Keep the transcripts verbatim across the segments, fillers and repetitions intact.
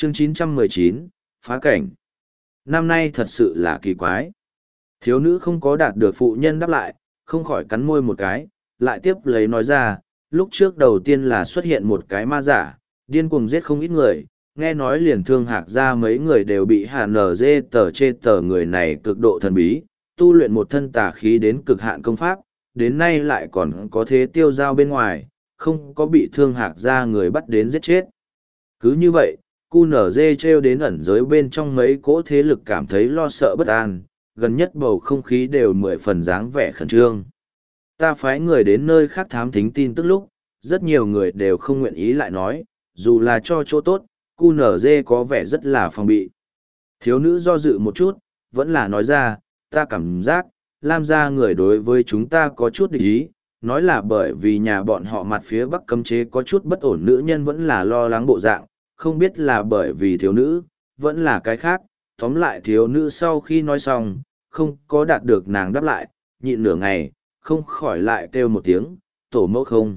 Chương chín trăm mười chín, phá cảnh. Năm nay thật sự là kỳ quái. Thiếu nữ không có đạt được phụ nhân đáp lại, không khỏi cắn môi một cái, lại tiếp lấy nói ra, lúc trước đầu tiên là xuất hiện một cái ma giả, điên cuồng giết không ít người, nghe nói liền thương hạc ra mấy người đều bị hà nở dê tờ chê tờ người này cực độ thần bí, tu luyện một thân tà khí đến cực hạn công pháp, đến nay lại còn có thế tiêu giao bên ngoài, không có bị thương hạc ra người bắt đến giết chết. Cứ như vậy, cu nở dê treo đến ẩn giới bên trong mấy cỗ thế lực cảm thấy lo sợ bất an, gần nhất bầu không khí đều mười phần dáng vẻ khẩn trương. Ta phái người đến nơi khác thám thính tin tức lúc, rất nhiều người đều không nguyện ý lại nói, dù là cho chỗ tốt, cu nở dê có vẻ rất là phòng bị. Thiếu nữ do dự một chút, vẫn là nói ra, ta cảm giác, Lam gia người đối với chúng ta có chút địch ý, nói là bởi vì nhà bọn họ mặt phía bắc cấm chế có chút bất ổn, nữ nhân vẫn là lo lắng bộ dạng, không biết là bởi vì thiếu nữ, vẫn là cái khác. Tóm lại thiếu nữ sau khi nói xong, không có đạt được nàng đáp lại, nhịn nửa ngày, không khỏi lại kêu một tiếng, tổ mẫu không.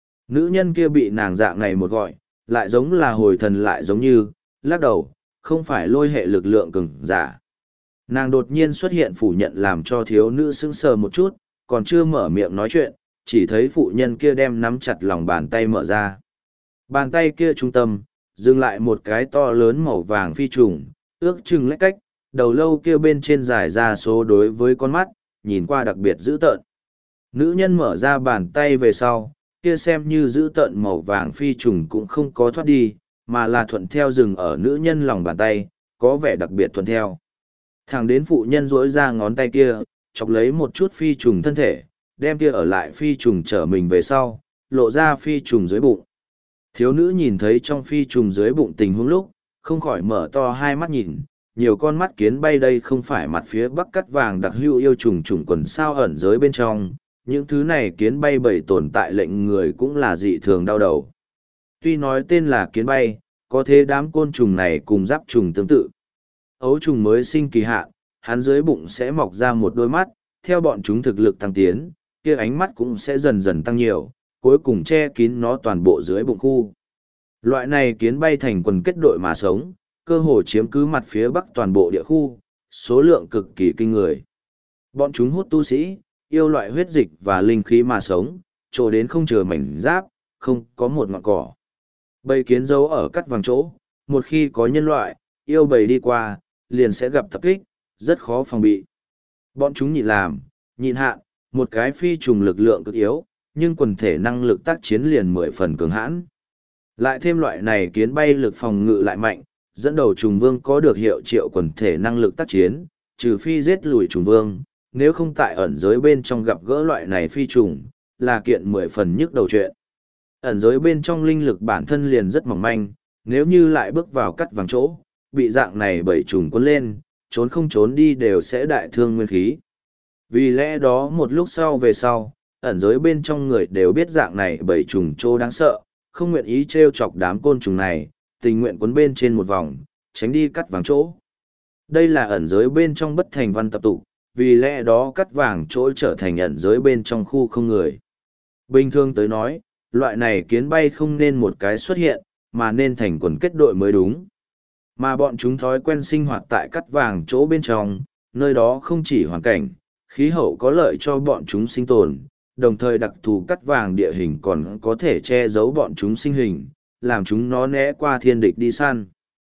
Nữ nhân kia bị nàng dạng này một gọi, lại giống là hồi thần lại giống như, lắc đầu, không phải lôi hệ lực lượng cường giả. Nàng đột nhiên xuất hiện phủ nhận làm cho thiếu nữ sững sờ một chút, còn chưa mở miệng nói chuyện, chỉ thấy phụ nhân kia đem nắm chặt lòng bàn tay mở ra. Bàn tay kia trung tâm, dừng lại một cái to lớn màu vàng phi trùng, ước chừng lách cách, đầu lâu kia bên trên dài ra số đối với con mắt, nhìn qua đặc biệt dữ tợn. Nữ nhân mở ra bàn tay về sau, kia xem như dữ tợn màu vàng phi trùng cũng không có thoát đi, mà là thuận theo rừng ở nữ nhân lòng bàn tay, có vẻ đặc biệt thuận theo. Thẳng đến phụ nhân rỗi ra ngón tay kia, chọc lấy một chút phi trùng thân thể, đem kia ở lại phi trùng trở mình về sau, lộ ra phi trùng dưới bụng. Thiếu nữ nhìn thấy trong phi trùng dưới bụng tình huống lúc, không khỏi mở to hai mắt nhìn, nhiều con mắt kiến bay đây không phải mặt phía bắc cắt vàng đặc hữu yêu trùng trùng quần sao ẩn giới bên trong, những thứ này kiến bay bầy tồn tại lệnh người cũng là dị thường đau đầu. Tuy nói tên là kiến bay, có thế đám côn trùng này cùng giáp trùng tương tự. Ấu trùng mới sinh kỳ hạn, hắn dưới bụng sẽ mọc ra một đôi mắt, theo bọn chúng thực lực tăng tiến, kia ánh mắt cũng sẽ dần dần tăng nhiều, cuối cùng che kín nó toàn bộ dưới bụng khu. Loại này kiến bay thành quần kết đội mà sống, cơ hồ chiếm cứ mặt phía bắc toàn bộ địa khu, số lượng cực kỳ kinh người. Bọn chúng hút tu sĩ, yêu loại huyết dịch và linh khí mà sống, trổ đến không chừa mảnh giáp, không có một ngọn cỏ. Bầy kiến giấu ở cắt vàng chỗ, một khi có nhân loại, yêu bầy đi qua, liền sẽ gặp tập kích, rất khó phòng bị. Bọn chúng nhịn làm, nhịn hạn, một cái phi trùng lực lượng cực yếu, nhưng quần thể năng lực tác chiến liền mười phần cường hãn. Lại thêm loại này kiến bay lực phòng ngự lại mạnh, dẫn đầu trùng vương có được hiệu triệu quần thể năng lực tác chiến, trừ phi giết lùi trùng vương, nếu không tại ẩn giới bên trong gặp gỡ loại này phi trùng, là kiện mười phần nhức đầu chuyện. Ẩn giới bên trong linh lực bản thân liền rất mỏng manh, nếu như lại bước vào cắt vàng chỗ, bị dạng này bảy trùng cuốn lên, trốn không trốn đi đều sẽ đại thương nguyên khí. Vì lẽ đó một lúc sau về sau, ẩn giới bên trong người đều biết dạng này bảy trùng chỗ đáng sợ, không nguyện ý trêu chọc đám côn trùng này, tình nguyện cuốn bên trên một vòng, tránh đi cắt vàng chỗ. Đây là ẩn giới bên trong bất thành văn tập tụ, vì lẽ đó cắt vàng chỗ trở thành ẩn giới bên trong khu không người. Bình thường tới nói, loại này kiến bay không nên một cái xuất hiện, mà nên thành quần kết đội mới đúng. Mà bọn chúng thói quen sinh hoạt tại cắt vàng chỗ bên trong, nơi đó không chỉ hoàn cảnh, khí hậu có lợi cho bọn chúng sinh tồn, đồng thời đặc thù cắt vàng địa hình còn có thể che giấu bọn chúng sinh hình, làm chúng nó né qua thiên địch đi săn.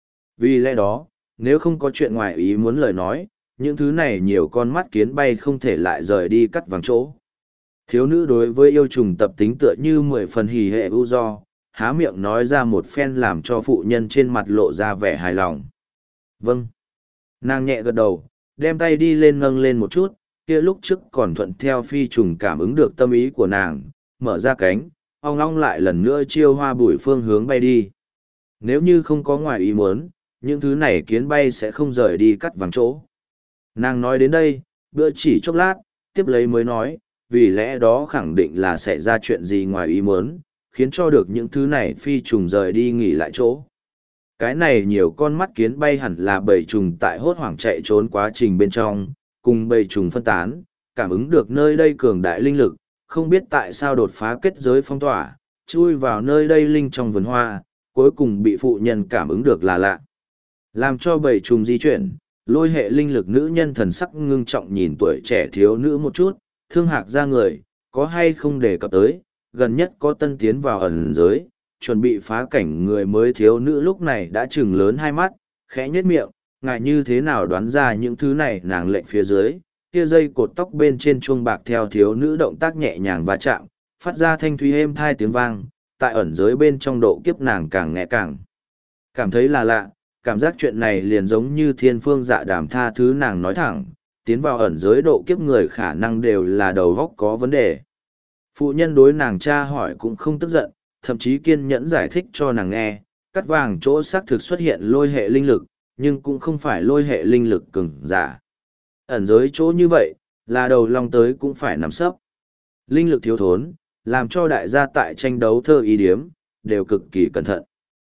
Vì lẽ đó, nếu không có chuyện ngoài ý muốn lời nói, những thứ này nhiều con mắt kiến bay không thể lại rời đi cắt vàng chỗ. Thiếu nữ đối với yêu trùng tập tính tựa như mười phần hỉ hệ ưu do, há miệng nói ra một phen làm cho phụ nhân trên mặt lộ ra vẻ hài lòng. Vâng. Nàng nhẹ gật đầu, đem tay đi lên nâng lên một chút, kia lúc trước còn thuận theo phi trùng cảm ứng được tâm ý của nàng, mở ra cánh, ong ong lại lần nữa chiêu hoa bụi phương hướng bay đi. Nếu như không có ngoài ý muốn, những thứ này kiến bay sẽ không rời đi cắt vàng chỗ. Nàng nói đến đây, bữa chỉ chốc lát, tiếp lấy mới nói, vì lẽ đó khẳng định là sẽ ra chuyện gì ngoài ý muốn, khiến cho được những thứ này phi trùng rời đi nghỉ lại chỗ. Cái này nhiều con mắt kiến bay hẳn là bầy trùng tại hốt hoảng chạy trốn quá trình bên trong, cùng bầy trùng phân tán, cảm ứng được nơi đây cường đại linh lực, không biết tại sao đột phá kết giới phong tỏa, chui vào nơi đây linh trong vườn hoa, cuối cùng bị phụ nhân cảm ứng được là lạ. Làm cho bầy trùng di chuyển, lôi hệ linh lực nữ nhân thần sắc ngưng trọng nhìn tuổi trẻ thiếu nữ một chút, thương hạc ra người, có hay không đề cập tới, gần nhất có tân tiến vào ẩn giới, chuẩn bị phá cảnh người mới thiếu nữ lúc này đã trừng lớn hai mắt, khẽ nhếch miệng, ngại như thế nào đoán ra những thứ này nàng lệnh phía dưới, kia dây cột tóc bên trên chuông bạc theo thiếu nữ động tác nhẹ nhàng va chạm, phát ra thanh thúy êm thai tiếng vang, tại ẩn giới bên trong độ kiếp nàng càng nghe càng cảm thấy là lạ, cảm giác chuyện này liền giống như thiên phương dạ đàm tha thứ nàng nói thẳng, tiến vào ẩn giới độ kiếp người khả năng đều là đầu góc có vấn đề. Phụ nhân đối nàng tra hỏi cũng không tức giận, thậm chí kiên nhẫn giải thích cho nàng nghe, cắt vàng chỗ xác thực xuất hiện lôi hệ linh lực, nhưng cũng không phải lôi hệ linh lực cường giả. Ẩn giới chỗ như vậy, là đầu long tới cũng phải nằm sấp. Linh lực thiếu thốn, làm cho đại gia tại tranh đấu thơ ý điếm, đều cực kỳ cẩn thận.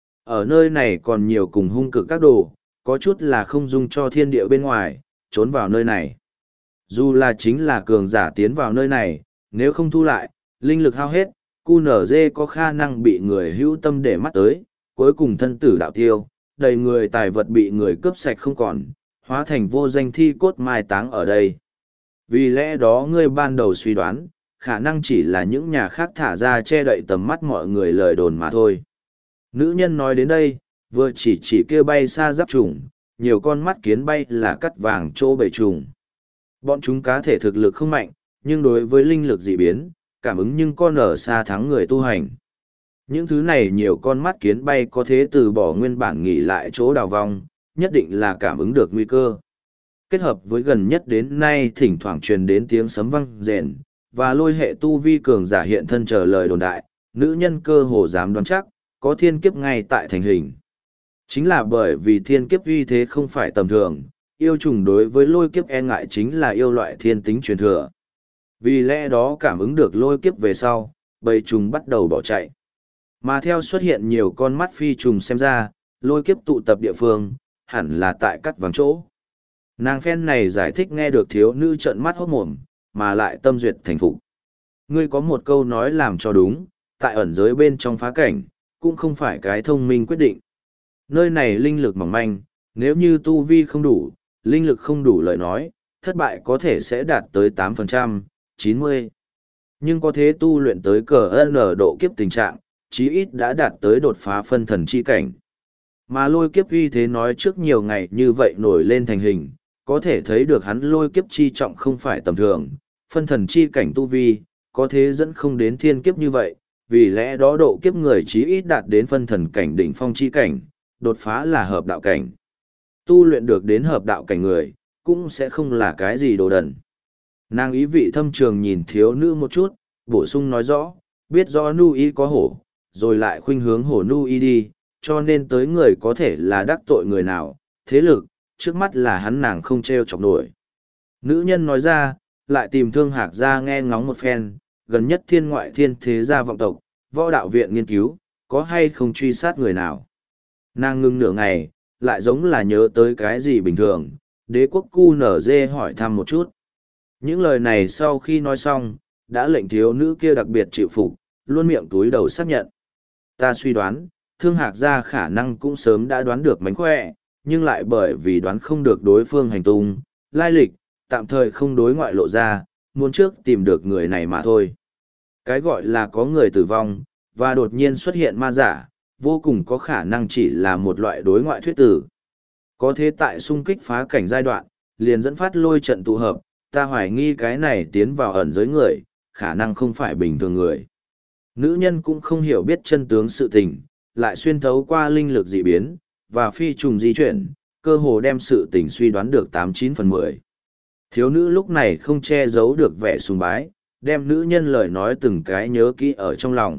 Ở nơi này còn nhiều cùng hung cực các đồ, có chút là không dung cho thiên địa bên ngoài, trốn vào nơi này. Dù là chính là cường giả tiến vào nơi này, nếu không thu lại, linh lực hao hết, cu nở dê có khả năng bị người hữu tâm để mắt tới, cuối cùng thân tử đạo tiêu, đầy người tài vật bị người cướp sạch không còn, hóa thành vô danh thi cốt mai táng ở đây. Vì lẽ đó ngươi ban đầu suy đoán, khả năng chỉ là những nhà khác thả ra che đậy tầm mắt mọi người lời đồn mà thôi. Nữ nhân nói đến đây, vừa chỉ chỉ kia bay xa giáp trùng, nhiều con mắt kiến bay là cắt vàng chỗ bầy trùng. Bọn chúng cá thể thực lực không mạnh, nhưng đối với linh lực dị biến, cảm ứng nhưng con ở xa thắng người tu hành. Những thứ này nhiều con mắt kiến bay có thế từ bỏ nguyên bản nghỉ lại chỗ đào vong, nhất định là cảm ứng được nguy cơ. Kết hợp với gần nhất đến nay thỉnh thoảng truyền đến tiếng sấm vang rền, và lôi hệ tu vi cường giả hiện thân chờ lời đồn đại, nữ nhân cơ hồ dám đoán chắc, có thiên kiếp ngay tại thành hình. Chính là bởi vì thiên kiếp uy thế không phải tầm thường, yêu trùng đối với lôi kiếp e ngại chính là yêu loại thiên tính truyền thừa. Vì lẽ đó cảm ứng được lôi kiếp về sau, bầy trùng bắt đầu bỏ chạy. Mà theo xuất hiện nhiều con mắt phi trùng xem ra, lôi kiếp tụ tập địa phương, hẳn là tại cắt vàng chỗ. Nàng phen này giải thích nghe được thiếu nữ trợn mắt hốt mồm, mà lại tâm duyệt thành phục. Ngươi có một câu nói làm cho đúng, tại ẩn giới bên trong phá cảnh, cũng không phải cái thông minh quyết định. Nơi này linh lực mỏng manh, nếu như tu vi không đủ, linh lực không đủ lời nói, thất bại có thể sẽ đạt tới tám phần trăm, chín mươi. Nhưng có thế tu luyện tới cờ N độ kiếp tình trạng, chí ít đã đạt tới đột phá phân thần chi cảnh. Mà lôi kiếp uy thế nói trước nhiều ngày như vậy nổi lên thành hình, có thể thấy được hắn lôi kiếp chi trọng không phải tầm thường, phân thần chi cảnh tu vi, có thế dẫn không đến thiên kiếp như vậy, vì lẽ đó độ kiếp người chí ít đạt đến phân thần cảnh đỉnh phong chi cảnh, đột phá là hợp đạo cảnh. Tu luyện được đến hợp đạo cảnh người, cũng sẽ không là cái gì đồ đần. Nàng ý vị thâm trường nhìn thiếu nữ một chút, bổ sung nói rõ, biết rõ nu y có hổ, rồi lại khuynh hướng hổ nu y đi, cho nên tới người có thể là đắc tội người nào, thế lực, trước mắt là hắn nàng không treo chọc nổi. Nữ nhân nói ra, lại tìm thương hạc ra nghe ngóng một phen, gần nhất thiên ngoại thiên thế gia vọng tộc, võ đạo viện nghiên cứu, có hay không truy sát người nào. Nàng ngưng nửa ngày, lại giống là nhớ tới cái gì bình thường, đế quốc cu nở dê hỏi thăm một chút. Những lời này sau khi nói xong, đã lệnh thiếu nữ kia đặc biệt chịu phục, luôn miệng túi đầu xác nhận. Ta suy đoán, thương hạc gia khả năng cũng sớm đã đoán được mánh khỏe, nhưng lại bởi vì đoán không được đối phương hành tung, lai lịch, tạm thời không đối ngoại lộ ra, muốn trước tìm được người này mà thôi. Cái gọi là có người tử vong, và đột nhiên xuất hiện ma giả, vô cùng có khả năng chỉ là một loại đối ngoại thuyết tử. Có thế tại xung kích phá cảnh giai đoạn, liền dẫn phát lôi trận tụ hợp, ta hoài nghi cái này tiến vào ẩn giới người, khả năng không phải bình thường người. Nữ nhân cũng không hiểu biết chân tướng sự tình, lại xuyên thấu qua linh lực dị biến, và phi trùng di chuyển, cơ hồ đem sự tình suy đoán được tám chín phần mười. Thiếu nữ lúc này không che giấu được vẻ sùng bái, đem nữ nhân lời nói từng cái nhớ kỹ ở trong lòng.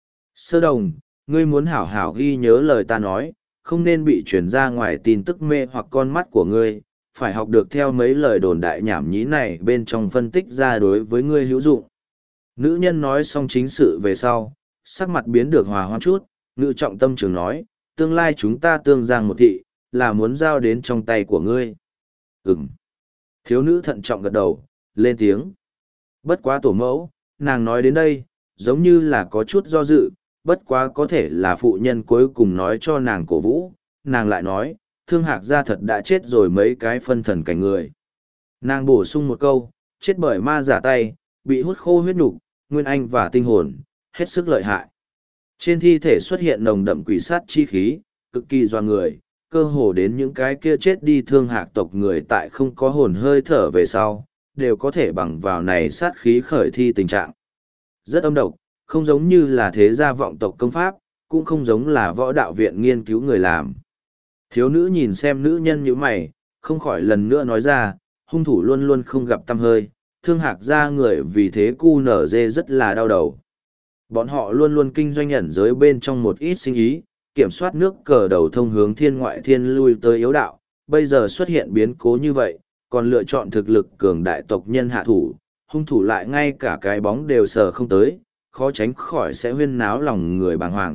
Sơ đồng, ngươi muốn hảo hảo ghi nhớ lời ta nói, không nên bị truyền ra ngoài tin tức mê hoặc con mắt của ngươi, phải học được theo mấy lời đồn đại nhảm nhí này bên trong phân tích ra đối với ngươi hữu dụng. Nữ nhân nói xong chính sự về sau, sắc mặt biến được hòa hoãn chút, ngự trọng tâm trường nói, tương lai chúng ta tương giang một thị, là muốn giao đến trong tay của ngươi. Ừm. Thiếu nữ thận trọng gật đầu, lên tiếng. Bất quá tổ mẫu, nàng nói đến đây, giống như là có chút do dự, bất quá có thể là phụ nhân cuối cùng nói cho nàng cổ vũ, nàng lại nói, Thương Hạc gia thật đã chết rồi mấy cái phân thần cảnh người. Nàng bổ sung một câu, chết bởi ma giả tay, bị hút khô huyết nục, nguyên anh và tinh hồn, hết sức lợi hại. Trên thi thể xuất hiện nồng đậm quỷ sát chi khí, cực kỳ doa người, cơ hồ đến những cái kia chết đi Thương Hạc tộc người tại không có hồn hơi thở về sau, đều có thể bằng vào này sát khí khởi thi tình trạng. Rất âm độc, không giống như là thế gia vọng tộc công pháp, cũng không giống là võ đạo viện nghiên cứu người làm. Thiếu nữ nhìn xem nữ nhân như mày, không khỏi lần nữa nói ra, hung thủ luôn luôn không gặp tăm hơi, Thương Hạc gia người vì thế cu nở dê rất là đau đầu. Bọn họ luôn luôn kinh doanh ẩn giới bên trong một ít sinh ý, kiểm soát nước cờ đầu thông hướng thiên ngoại thiên lui tới yếu đạo, bây giờ xuất hiện biến cố như vậy, còn lựa chọn thực lực cường đại tộc nhân hạ thủ, hung thủ lại ngay cả cái bóng đều sờ không tới, khó tránh khỏi sẽ huyên náo lòng người bàng hoàng.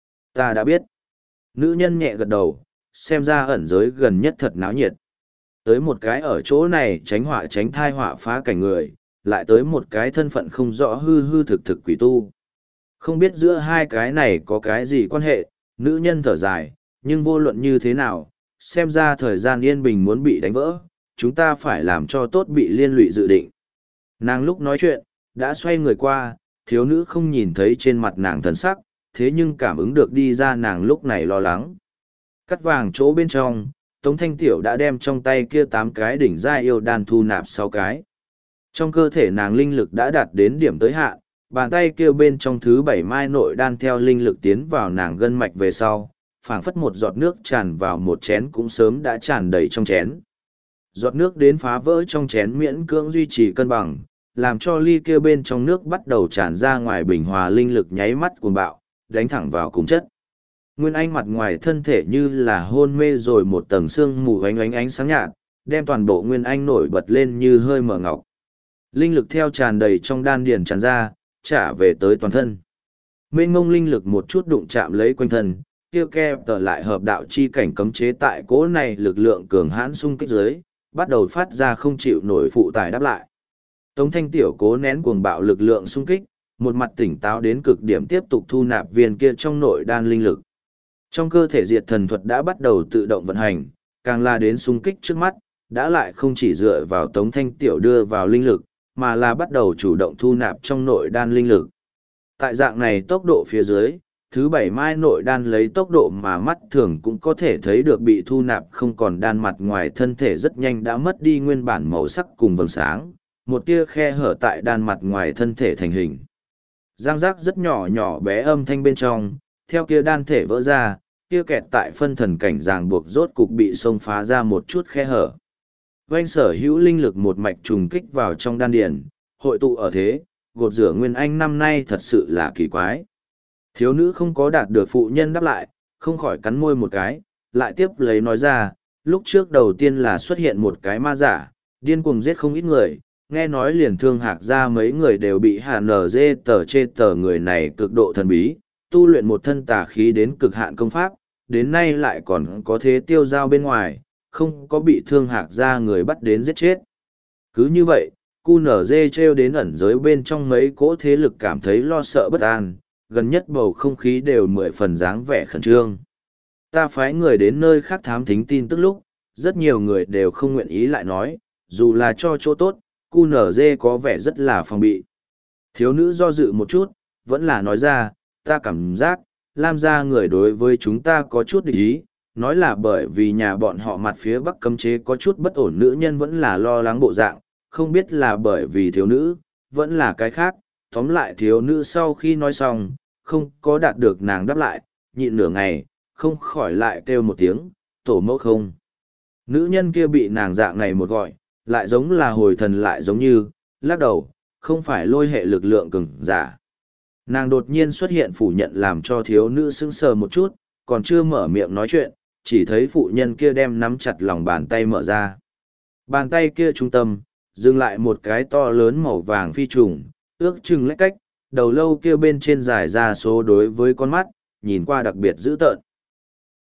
Ta đã biết. Nữ nhân nhẹ gật đầu, xem ra ẩn giới gần nhất thật náo nhiệt. Tới một cái ở chỗ này tránh họa tránh thai họa phá cảnh người, lại tới một cái thân phận không rõ hư hư thực thực quỷ tu. Không biết giữa hai cái này có cái gì quan hệ, nữ nhân thở dài, nhưng vô luận như thế nào, xem ra thời gian yên bình muốn bị đánh vỡ, chúng ta phải làm cho tốt bị liên lụy dự định. Nàng lúc nói chuyện, đã xoay người qua, thiếu nữ không nhìn thấy trên mặt nàng thần sắc, thế nhưng cảm ứng được đi ra nàng lúc này lo lắng. Cắt vàng chỗ bên trong, Tống Thanh Tiểu đã đem trong tay kia tám cái đỉnh giai yêu đan thu nạp sáu cái. Trong cơ thể nàng linh lực đã đạt đến điểm tới hạn, bàn tay kia bên trong thứ bảy mai nội đan theo linh lực tiến vào nàng gân mạch về sau, phảng phất một giọt nước tràn vào một chén cũng sớm đã tràn đầy trong chén. Giọt nước đến phá vỡ trong chén miễn cưỡng duy trì cân bằng, làm cho ly kia bên trong nước bắt đầu tràn ra ngoài bình hòa linh lực nháy mắt cuồng bạo, đánh thẳng vào cùng chất. Nguyên Anh mặt ngoài thân thể như là hôn mê rồi một tầng sương mù ánh ánh ánh sáng nhạt, đem toàn bộ Nguyên Anh nổi bật lên như hơi mở ngọc. Linh lực theo tràn đầy trong đan điền tràn ra, trả về tới toàn thân. Mênh mông linh lực một chút đụng chạm lấy quanh thân, kia ke tờ lại hợp đạo chi cảnh cấm chế tại cỗ này lực lượng cường hãn xung kích dưới, bắt đầu phát ra không chịu nổi phụ tải đáp lại. Tống Thanh Tiểu cố nén cuồng bạo lực lượng xung kích, một mặt tỉnh táo đến cực điểm tiếp tục thu nạp viên kia trong nội đan linh lực. Trong cơ thể diệt thần thuật đã bắt đầu tự động vận hành, càng là đến xung kích trước mắt, đã lại không chỉ dựa vào Tống Thanh Tiểu đưa vào linh lực, mà là bắt đầu chủ động thu nạp trong nội đan linh lực. Tại dạng này tốc độ phía dưới, thứ bảy mai nội đan lấy tốc độ mà mắt thường cũng có thể thấy được bị thu nạp không còn đan mặt ngoài thân thể rất nhanh đã mất đi nguyên bản màu sắc cùng vầng sáng, một tia khe hở tại đan mặt ngoài thân thể thành hình. Giang giác rất nhỏ nhỏ bé âm thanh bên trong, theo kia đan thể vỡ ra, kia kẹt tại phân thần cảnh ràng buộc rốt cục bị xông phá ra một chút khe hở. Oanh sở hữu linh lực một mạch trùng kích vào trong đan điền, hội tụ ở thế, gột rửa Nguyên Anh năm nay thật sự là kỳ quái. Thiếu nữ không có đạt được phụ nhân đáp lại, không khỏi cắn môi một cái, lại tiếp lấy nói ra, lúc trước đầu tiên là xuất hiện một cái ma giả, điên cuồng giết không ít người, nghe nói liền Thương Hạc ra mấy người đều bị hà nở dê tờ chê tờ người này cực độ thần bí, tu luyện một thân tà khí đến cực hạn công pháp, đến nay lại còn có thế tiêu giao bên ngoài, không có bị Thương Hạc ra người bắt đến giết chết. Cứ như vậy, cu nở dê treo đến ẩn giới bên trong mấy cỗ thế lực cảm thấy lo sợ bất an, gần nhất bầu không khí đều mười phần dáng vẻ khẩn trương. Ta phái người đến nơi khác thám thính tin tức lúc, rất nhiều người đều không nguyện ý lại nói, dù là cho chỗ tốt, cu nở dê có vẻ rất là phòng bị. Thiếu nữ do dự một chút, vẫn là nói ra, ta cảm giác, Lam gia người đối với chúng ta có chút địch ý, nói là bởi vì nhà bọn họ mặt phía bắc cấm chế có chút bất ổn, nữ nhân vẫn là lo lắng bộ dạng, không biết là bởi vì thiếu nữ, vẫn là cái khác. Tóm lại thiếu nữ sau khi nói xong, không có đạt được nàng đáp lại, nhịn nửa ngày, không khỏi lại kêu một tiếng, tổ mẫu không. Nữ nhân kia bị nàng dạng này một gọi, lại giống là hồi thần lại giống như, lắc đầu, không phải lôi hệ lực lượng cường giả. Nàng đột nhiên xuất hiện phủ nhận làm cho thiếu nữ sững sờ một chút, còn chưa mở miệng nói chuyện, chỉ thấy phụ nhân kia đem nắm chặt lòng bàn tay mở ra. Bàn tay kia trung tâm, dừng lại một cái to lớn màu vàng phi trùng, ước chừng lách cách, đầu lâu kia bên trên dài ra số đối với con mắt, nhìn qua đặc biệt dữ tợn.